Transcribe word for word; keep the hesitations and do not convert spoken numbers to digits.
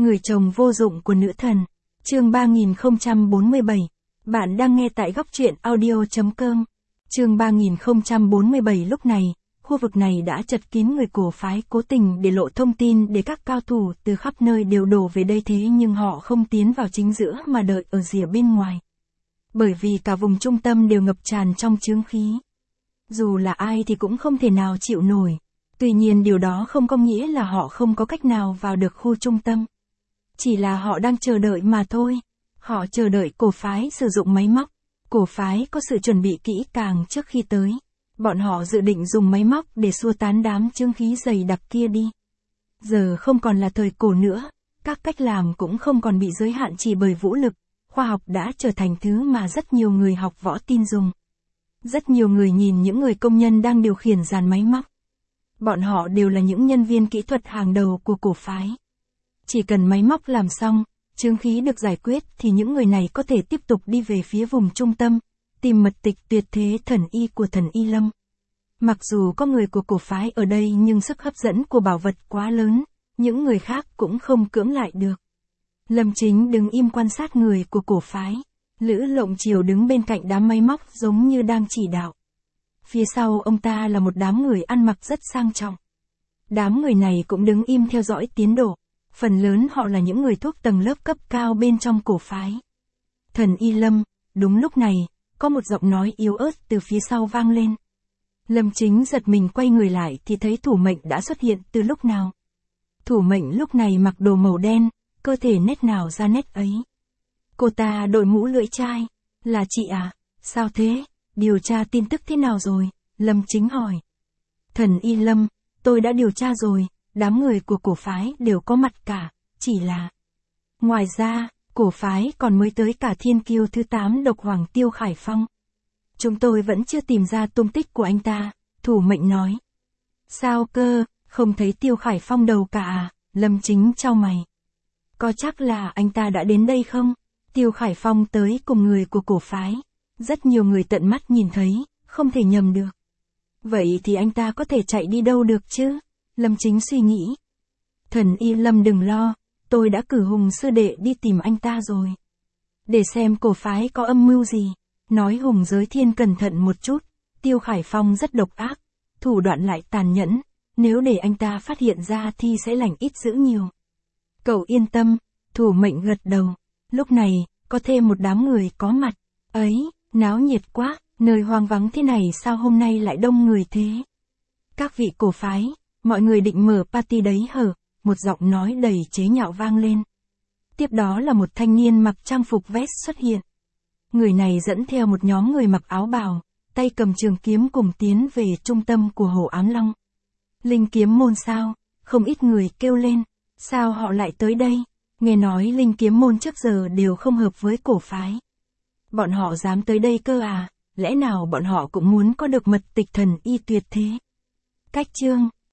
Người chồng vô dụng của nữ thần. Chương ba nghìn không trăm bốn mươi bảy. Bạn đang nghe tại góc truyện audio.com. Chương ba nghìn không trăm bốn mươi bảy. Lúc này, khu vực này đã chật kín người cổ phái cố tình để lộ thông tin để các cao thủ từ khắp nơi đều đổ về đây, thế nhưng họ không tiến vào chính giữa mà đợi ở rìa bên ngoài. Bởi vì cả vùng trung tâm đều ngập tràn trong chướng khí. Dù là ai thì cũng không thể nào chịu nổi. Tuy nhiên điều đó không có nghĩa là họ không có cách nào vào được khu trung tâm. Chỉ là họ đang chờ đợi mà thôi. Họ chờ đợi cổ phái sử dụng máy móc. Cổ phái có sự chuẩn bị kỹ càng trước khi tới. Bọn họ dự định dùng máy móc để xua tán đám chướng khí dày đặc kia đi. Giờ không còn là thời cổ nữa. Các cách làm cũng không còn bị giới hạn chỉ bởi vũ lực. Khoa học đã trở thành thứ mà rất nhiều người học võ tin dùng. Rất nhiều người nhìn những người công nhân đang điều khiển dàn máy móc. Bọn họ đều là những nhân viên kỹ thuật hàng đầu của cổ phái. Chỉ cần máy móc làm xong, chướng khí được giải quyết thì những người này có thể tiếp tục đi về phía vùng trung tâm, tìm mật tịch tuyệt thế thần y của thần Y Lâm. Mặc dù có người của cổ phái ở đây nhưng sức hấp dẫn của bảo vật quá lớn, những người khác cũng không cưỡng lại được. Lâm Chính đứng im quan sát người của cổ phái. Lữ Lộng Triều đứng bên cạnh đám máy móc giống như đang chỉ đạo. Phía sau ông ta là một đám người ăn mặc rất sang trọng. Đám người này cũng đứng im theo dõi tiến độ. Phần lớn họ là những người thuốc tầng lớp cấp cao bên trong cổ phái. Thần Y Lâm, đúng lúc này, có một giọng nói yếu ớt từ phía sau vang lên. Lâm Chính giật mình quay người lại thì thấy Thủ Mệnh đã xuất hiện từ lúc nào. Thủ Mệnh lúc này mặc đồ màu đen, cơ thể nét nào ra nét ấy. Cô ta đội mũ lưỡi chai. Là chị à? Sao thế? Điều tra tin tức thế nào rồi? Lâm Chính hỏi. Thần Y Lâm, tôi đã điều tra rồi, đám người của cổ phái đều có mặt cả, chỉ là... Ngoài ra, cổ phái còn mới tới cả thiên kiêu thứ tám độc hoàng Tiêu Khải Phong. Chúng tôi vẫn chưa tìm ra tung tích của anh ta, Thủ Mệnh nói. Sao cơ, không thấy Tiêu Khải Phong đâu cả à? Lâm Chính chau mày. Có chắc là anh ta đã đến đây không? Tiêu Khải Phong tới cùng người của cổ phái. Rất nhiều người tận mắt nhìn thấy, không thể nhầm được. Vậy thì anh ta có thể chạy đi đâu được chứ? Lâm Chính suy nghĩ. Thần Y Lâm đừng lo, tôi đã cử Hùng sư đệ đi tìm anh ta rồi. Để xem cổ phái có âm mưu gì. Nói Hùng Giới Thiên cẩn thận một chút, Tiêu Khải Phong rất độc ác, thủ đoạn lại tàn nhẫn, nếu để anh ta phát hiện ra thì sẽ lành ít dữ nhiều. Cậu yên tâm, Thủ Mệnh gật đầu. Lúc này, có thêm một đám người có mặt. Ấy, náo nhiệt quá, nơi hoang vắng thế này sao hôm nay lại đông người thế? Các vị cổ phái, mọi người định mở party đấy hở? Một giọng nói đầy chế nhạo vang lên. Tiếp đó là một thanh niên mặc trang phục vest xuất hiện. Người này dẫn theo một nhóm người mặc áo bào, tay cầm trường kiếm cùng tiến về trung tâm của Hồ Ám Long. Linh kiếm môn sao? Không ít người kêu lên. Sao họ lại tới đây? Nghe nói linh kiếm môn trước giờ đều không hợp với cổ phái. Bọn họ dám tới đây cơ à? Lẽ nào bọn họ cũng muốn có được mật tịch thần y tuyệt thế? Cách chương